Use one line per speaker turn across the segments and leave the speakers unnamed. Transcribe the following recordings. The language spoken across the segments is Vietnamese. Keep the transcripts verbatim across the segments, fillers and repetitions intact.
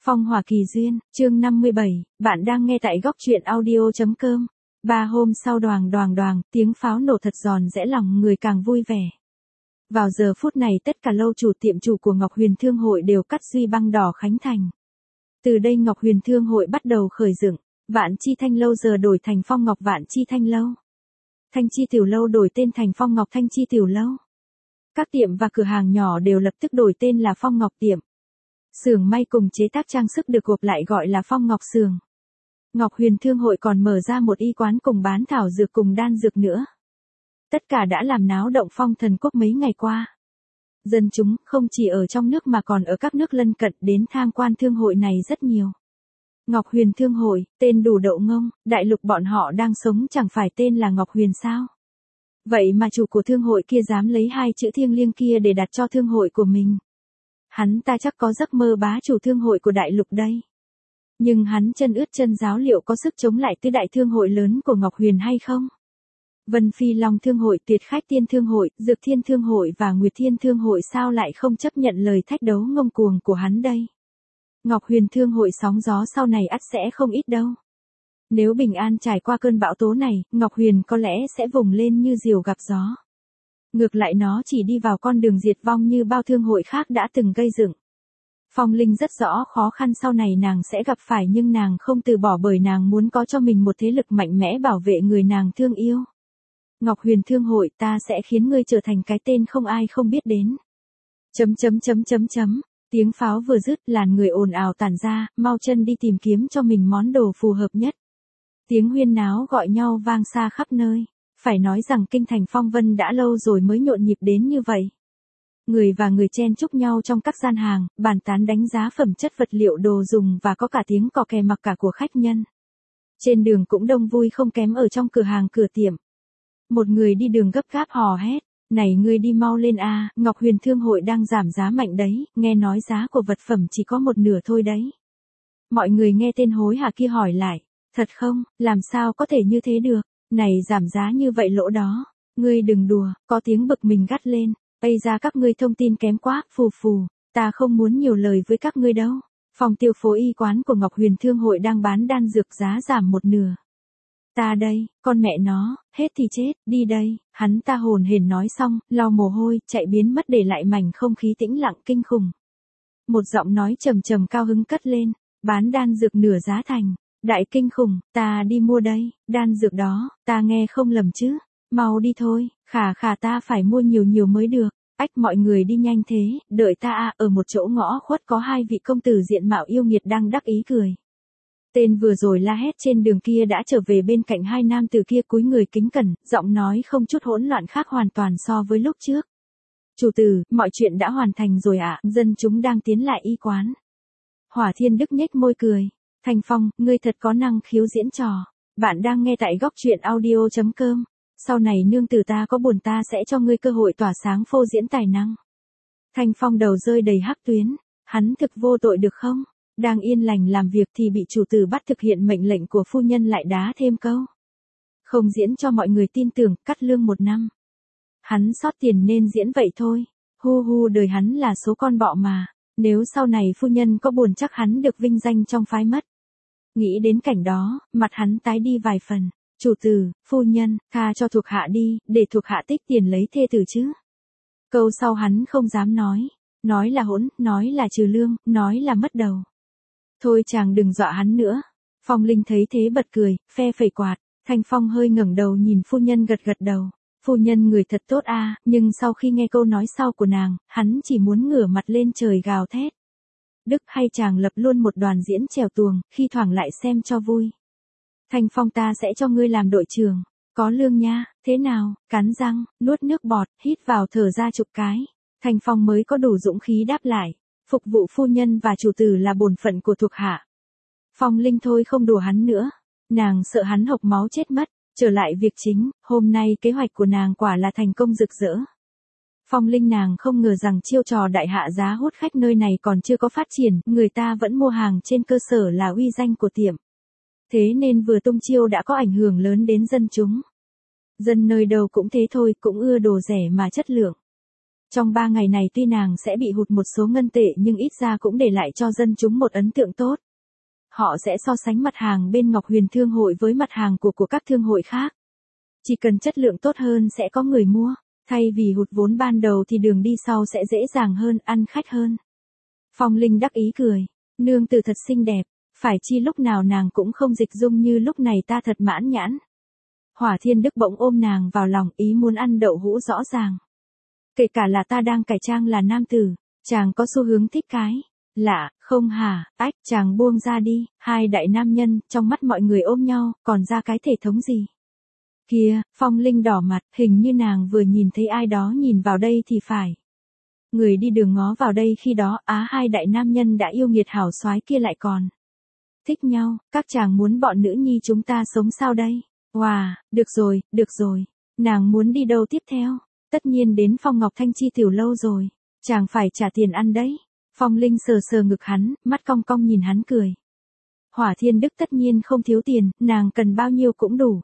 Phong hỏa kỳ duyên, chương năm mươi bảy, bạn đang nghe tại góc truyện audio.com. Ba hôm sau đoàng đoàng đoàng, tiếng pháo nổ thật giòn rẽ lòng người càng vui vẻ. Vào giờ phút này tất cả lâu chủ tiệm chủ của Ngọc Huyền Thương hội đều cắt duy băng đỏ khánh thành. Từ đây Ngọc Huyền Thương hội bắt đầu khởi dựng, Vạn Chi Thanh lâu giờ đổi thành Phong Ngọc Vạn Chi Thanh lâu. Thanh Chi Tiểu lâu đổi tên thành Phong Ngọc Thanh Chi Tiểu lâu. Các tiệm và cửa hàng nhỏ đều lập tức đổi tên là Phong Ngọc tiệm. Xưởng may cùng chế tác trang sức được gộp lại gọi là Phong Ngọc xưởng. Ngọc Huyền Thương hội còn mở ra một y quán cùng bán thảo dược cùng đan dược nữa. Tất cả đã làm náo động Phong Thần Quốc mấy ngày qua. Dân chúng không chỉ ở trong nước mà còn ở các nước lân cận đến tham quan thương hội này rất nhiều. Ngọc Huyền Thương hội, tên đủ đậu ngông, đại lục bọn họ đang sống chẳng phải tên là Ngọc Huyền sao? Vậy mà chủ của thương hội kia dám lấy hai chữ thiêng liêng kia để đặt cho thương hội của mình. Hắn ta chắc có giấc mơ bá chủ thương hội của đại lục đây. Nhưng hắn chân ướt chân giáo liệu có sức chống lại tứ đại thương hội lớn của Ngọc Huyền hay không? Vân Phi Long Thương hội, Tuyệt Khách Tiên Thương hội, Dược Thiên Thương hội và Nguyệt Thiên Thương hội sao lại không chấp nhận lời thách đấu ngông cuồng của hắn đây? Ngọc Huyền Thương hội sóng gió sau này ắt sẽ không ít đâu. Nếu bình an trải qua cơn bão tố này, Ngọc Huyền có lẽ sẽ vùng lên như diều gặp gió. Ngược lại nó chỉ đi vào con đường diệt vong như bao thương hội khác đã từng gây dựng. Phong Linh rất rõ khó khăn sau này nàng sẽ gặp phải nhưng nàng không từ bỏ bởi nàng muốn có cho mình một thế lực mạnh mẽ bảo vệ người nàng thương yêu. Ngọc Huyền Thương hội, ta sẽ khiến ngươi trở thành cái tên không ai không biết đến. Chấm chấm chấm chấm chấm, tiếng pháo vừa dứt làn người ồn ào tản ra, mau chân đi tìm kiếm cho mình món đồ phù hợp nhất. Tiếng huyên náo gọi nhau vang xa khắp nơi. Phải nói rằng kinh thành Phong Vân đã lâu rồi mới nhộn nhịp đến như vậy. Người và người chen chúc nhau trong các gian hàng, bàn tán đánh giá phẩm chất vật liệu đồ dùng và có cả tiếng cò kè mặc cả của khách nhân. Trên đường cũng đông vui không kém ở trong cửa hàng cửa tiệm. Một người đi đường gấp gáp hò hét, này ngươi đi mau lên a, Ngọc Huyền Thương hội đang giảm giá mạnh đấy, nghe nói giá của vật phẩm chỉ có một nửa thôi đấy. Mọi người nghe tên hối hả kia hỏi lại, thật không, làm sao có thể như thế được? Này giảm giá như vậy lỗ đó, ngươi đừng đùa, có tiếng bực mình gắt lên, bây ra các ngươi thông tin kém quá, phù phù, ta không muốn nhiều lời với các ngươi đâu. Phòng tiêu phố y quán của Ngọc Huyền Thương hội đang bán đan dược giá giảm một nửa. Ta đây, con mẹ nó, hết thì chết, đi đây, hắn ta hồn hển nói xong, lau mồ hôi, chạy biến mất để lại mảnh không khí tĩnh lặng kinh khủng. Một giọng nói trầm trầm cao hứng cất lên, bán đan dược nửa giá thành. Đại kinh khủng, ta đi mua đây, đan dược đó, ta nghe không lầm chứ, mau đi thôi, khả khả ta phải mua nhiều nhiều mới được, ách mọi người đi nhanh thế, đợi ta à, ở một chỗ ngõ khuất có hai vị công tử diện mạo yêu nghiệt đang đắc ý cười. Tên vừa rồi la hét trên đường kia đã trở về bên cạnh hai nam tử kia cúi người kính cẩn, giọng nói không chút hỗn loạn khác hoàn toàn so với lúc trước. Chủ tử, mọi chuyện đã hoàn thành rồi ạ, à, dân chúng đang tiến lại y quán. Hỏa Thiên Đức nhếch môi cười. Thanh Phong, ngươi thật có năng khiếu diễn trò. Bạn đang nghe tại góc truyện audio.com. Sau này nương tử ta có buồn ta sẽ cho ngươi cơ hội tỏa sáng phô diễn tài năng. Thanh Phong đầu rơi đầy hắc tuyến. Hắn thực vô tội được không? Đang yên lành làm việc thì bị chủ tử bắt thực hiện mệnh lệnh của phu nhân lại đá thêm câu. Không diễn cho mọi người tin tưởng, cắt lương một năm. Hắn sót tiền nên diễn vậy thôi. Hu hu đời hắn là số con bọ mà. Nếu sau này phu nhân có buồn chắc hắn được vinh danh trong phái mất. Nghĩ đến cảnh đó, mặt hắn tái đi vài phần. Chủ tử, phu nhân, tha cho thuộc hạ đi, để thuộc hạ tích tiền lấy thê tử chứ. Câu sau hắn không dám nói. Nói là hỗn, nói là trừ lương, nói là mất đầu. Thôi chàng đừng dọa hắn nữa. Phong Linh thấy thế bật cười, phe phẩy quạt. Thanh Phong hơi ngẩng đầu nhìn phu nhân gật gật đầu. Phu nhân người thật tốt a, à, nhưng sau khi nghe câu nói sau của nàng, hắn chỉ muốn ngửa mặt lên trời gào thét. Đức hay chàng lập luôn một đoàn diễn chèo tuồng, khi thoảng lại xem cho vui. Thanh Phong ta sẽ cho ngươi làm đội trưởng, có lương nha, thế nào, cắn răng, nuốt nước bọt, hít vào thở ra chục cái. Thanh Phong mới có đủ dũng khí đáp lại, phục vụ phu nhân và chủ tử là bổn phận của thuộc hạ. Phong Linh thôi không đùa hắn nữa, nàng sợ hắn hộc máu chết mất, trở lại việc chính, hôm nay kế hoạch của nàng quả là thành công rực rỡ. Phong Linh nàng không ngờ rằng chiêu trò đại hạ giá hút khách nơi này còn chưa có phát triển, người ta vẫn mua hàng trên cơ sở là uy danh của tiệm. Thế nên vừa tung chiêu đã có ảnh hưởng lớn đến dân chúng. Dân nơi đâu cũng thế thôi, cũng ưa đồ rẻ mà chất lượng. Trong ba ngày này tuy nàng sẽ bị hụt một số ngân tệ nhưng ít ra cũng để lại cho dân chúng một ấn tượng tốt. Họ sẽ so sánh mặt hàng bên Ngọc Huyền Thương hội với mặt hàng của của các thương hội khác. Chỉ cần chất lượng tốt hơn sẽ có người mua, thay vì hụt vốn ban đầu thì đường đi sau sẽ dễ dàng hơn, ăn khách hơn. Phong Linh đắc ý cười, nương tử thật xinh đẹp, phải chi lúc nào nàng cũng không dịch dung như lúc này ta thật mãn nhãn. Hỏa Thiên Đức bỗng ôm nàng vào lòng, ý muốn ăn đậu hũ rõ ràng. Kể cả là ta đang cải trang là nam tử, chàng có xu hướng thích cái lạ, không hả? Ách, chàng buông ra đi. Hai đại nam nhân, trong mắt mọi người ôm nhau, còn ra cái thể thống gì? Kìa, Phong Linh đỏ mặt, hình như nàng vừa nhìn thấy ai đó nhìn vào đây thì phải. Người đi đường ngó vào đây khi đó, á hai đại nam nhân đã yêu nghiệt hảo soái kia lại còn thích nhau, các chàng muốn bọn nữ nhi chúng ta sống sao đây? Wow, được rồi, được rồi. Nàng muốn đi đâu tiếp theo? Tất nhiên đến Phong Ngọc Thanh Chi tiểu lâu rồi. Chàng phải trả tiền ăn đấy. Phong Linh sờ sờ ngực hắn, mắt cong cong nhìn hắn cười. Hỏa Thiên Đức tất nhiên không thiếu tiền, nàng cần bao nhiêu cũng đủ.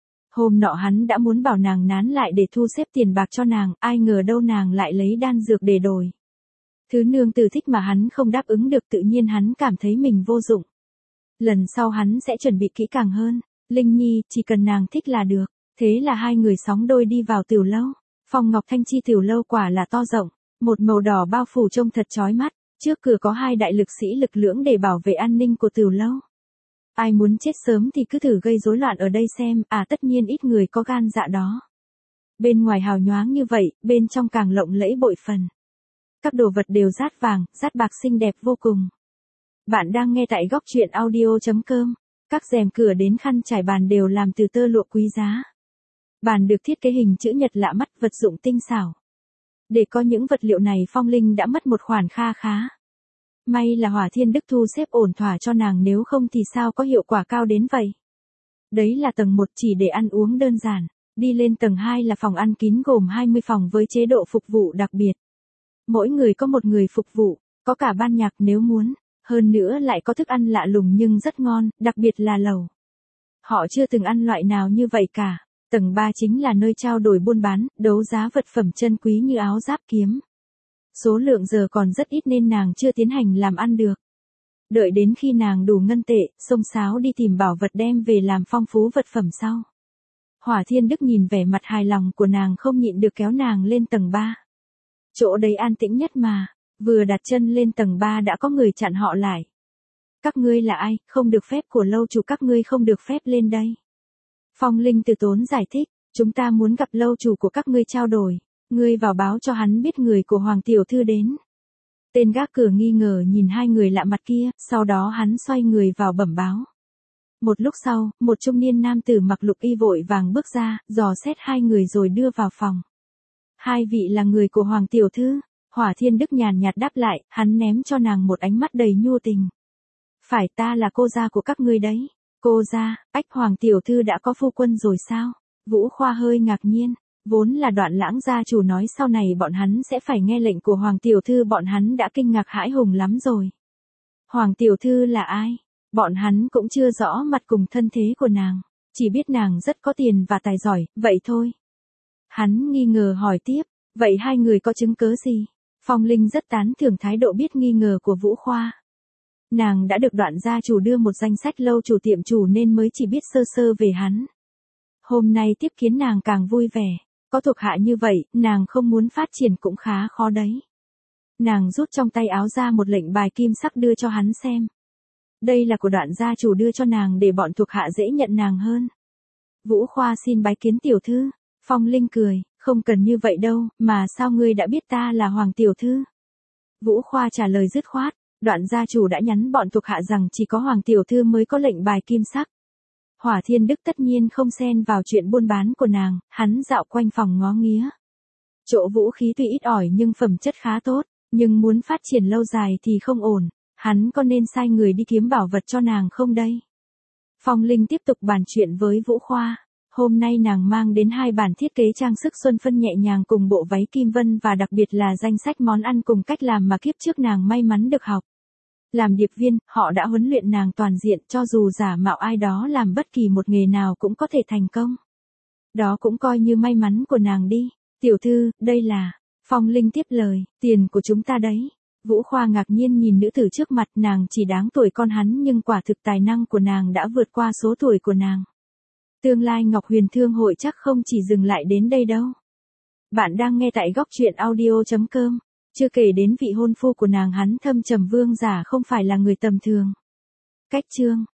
Hôm nọ hắn đã muốn bảo nàng nán lại để thu xếp tiền bạc cho nàng, ai ngờ đâu nàng lại lấy đan dược để đổi. Thứ nương tử thích mà hắn không đáp ứng được, tự nhiên hắn cảm thấy mình vô dụng. Lần sau hắn sẽ chuẩn bị kỹ càng hơn. Linh Nhi, chỉ cần nàng thích là được. Thế là hai người sóng đôi đi vào tiểu lâu. Phong Ngọc Thanh Chi tiểu lâu quả là to rộng, một màu đỏ bao phủ trông thật chói mắt, trước cửa có hai đại lực sĩ lực lưỡng để bảo vệ an ninh của tiểu lâu. Ai muốn chết sớm thì cứ thử gây rối loạn ở đây xem, à tất nhiên ít người có gan dạ đó. Bên ngoài hào nhoáng như vậy, bên trong càng lộng lẫy bội phần. Các đồ vật đều dát vàng, dát bạc xinh đẹp vô cùng. Bạn đang nghe tại góc truyện audio chấm com. Các rèm cửa đến khăn trải bàn đều làm từ tơ lụa quý giá. Bàn được thiết kế hình chữ nhật lạ mắt, vật dụng tinh xảo. Để có những vật liệu này Phong Linh đã mất một khoản kha khá. May là Hỏa Thiên Đức thu xếp ổn thỏa cho nàng, nếu không thì sao có hiệu quả cao đến vậy. Đấy là tầng một chỉ để ăn uống đơn giản. Đi lên tầng hai là phòng ăn kín gồm hai mươi phòng với chế độ phục vụ đặc biệt. Mỗi người có một người phục vụ, có cả ban nhạc nếu muốn. Hơn nữa lại có thức ăn lạ lùng nhưng rất ngon, đặc biệt là lẩu. Họ chưa từng ăn loại nào như vậy cả. Tầng ba chính là nơi trao đổi buôn bán, đấu giá vật phẩm chân quý như áo giáp kiếm. Số lượng giờ còn rất ít nên nàng chưa tiến hành làm ăn được. Đợi đến khi nàng đủ ngân tệ, xông xáo đi tìm bảo vật đem về làm phong phú vật phẩm sau. Hỏa Thiên Đức nhìn vẻ mặt hài lòng của nàng không nhịn được kéo nàng lên tầng ba. Chỗ đấy an tĩnh nhất mà, vừa đặt chân lên tầng ba đã có người chặn họ lại. Các ngươi là ai, không được phép của lâu chủ, các ngươi không được phép lên đây. Phong Linh từ tốn giải thích, chúng ta muốn gặp lâu chủ của các ngươi trao đổi, ngươi vào báo cho hắn biết người của Hoàng tiểu thư đến. Tên gác cửa nghi ngờ nhìn hai người lạ mặt kia, sau đó hắn xoay người vào bẩm báo. Một lúc sau, một trung niên nam tử mặc lục y vội vàng bước ra, dò xét hai người rồi đưa vào phòng. Hai vị là người của Hoàng tiểu thư. Hỏa Thiên Đức nhàn nhạt đáp lại, hắn ném cho nàng một ánh mắt đầy nhu tình. Phải, ta là cô gia của các ngươi đấy. Cô gia? Ách, Hoàng tiểu thư đã có phu quân rồi sao? Vũ Khoa hơi ngạc nhiên, vốn là Đoạn Lãng gia chủ nói sau này bọn hắn sẽ phải nghe lệnh của Hoàng tiểu thư, bọn hắn đã kinh ngạc hãi hùng lắm rồi. Hoàng tiểu thư là ai? Bọn hắn cũng chưa rõ mặt cùng thân thế của nàng, chỉ biết nàng rất có tiền và tài giỏi, vậy thôi. Hắn nghi ngờ hỏi tiếp, vậy hai người có chứng cớ gì? Phong Linh rất tán thưởng thái độ biết nghi ngờ của Vũ Khoa. Nàng đã được Đoạn gia chủ đưa một danh sách lâu chủ tiệm chủ nên mới chỉ biết sơ sơ về hắn. Hôm nay tiếp kiến nàng càng vui vẻ, có thuộc hạ như vậy, nàng không muốn phát triển cũng khá khó đấy. Nàng rút trong tay áo ra một lệnh bài kim sắc đưa cho hắn xem. Đây là của Đoạn gia chủ đưa cho nàng để bọn thuộc hạ dễ nhận nàng hơn. Vũ Khoa xin bái kiến tiểu thư. Phong Linh cười, không cần như vậy đâu, mà sao ngươi đã biết ta là Hoàng tiểu thư? Vũ Khoa trả lời dứt khoát, Đoạn gia chủ đã nhắn bọn thuộc hạ rằng chỉ có Hoàng tiểu thư mới có lệnh bài kim sắc. Hỏa Thiên Đức tất nhiên không xen vào chuyện buôn bán của nàng, hắn dạo quanh phòng ngó nghía. Chỗ vũ khí tuy ít ỏi nhưng phẩm chất khá tốt, nhưng muốn phát triển lâu dài thì không ổn, hắn có nên sai người đi kiếm bảo vật cho nàng không đây? Phong Linh tiếp tục bàn chuyện với Vũ Khoa. Hôm nay nàng mang đến hai bản thiết kế trang sức xuân phân nhẹ nhàng cùng bộ váy kim vân và đặc biệt là danh sách món ăn cùng cách làm mà kiếp trước nàng may mắn được học. Làm điệp viên, họ đã huấn luyện nàng toàn diện, cho dù giả mạo ai đó làm bất kỳ một nghề nào cũng có thể thành công. Đó cũng coi như may mắn của nàng đi. Tiểu thư, đây là... Phong Linh tiếp lời, tiền của chúng ta đấy. Vũ Khoa ngạc nhiên nhìn nữ tử trước mặt, nàng chỉ đáng tuổi con hắn nhưng quả thực tài năng của nàng đã vượt qua số tuổi của nàng. Tương lai Ngọc Huyền Thương hội chắc không chỉ dừng lại đến đây đâu. Bạn đang nghe tại góc truyện audio chấm com. Chưa kể đến vị hôn phu của nàng, hắn Thâm Trầm Vương giả không phải là người tầm thường. Cách chương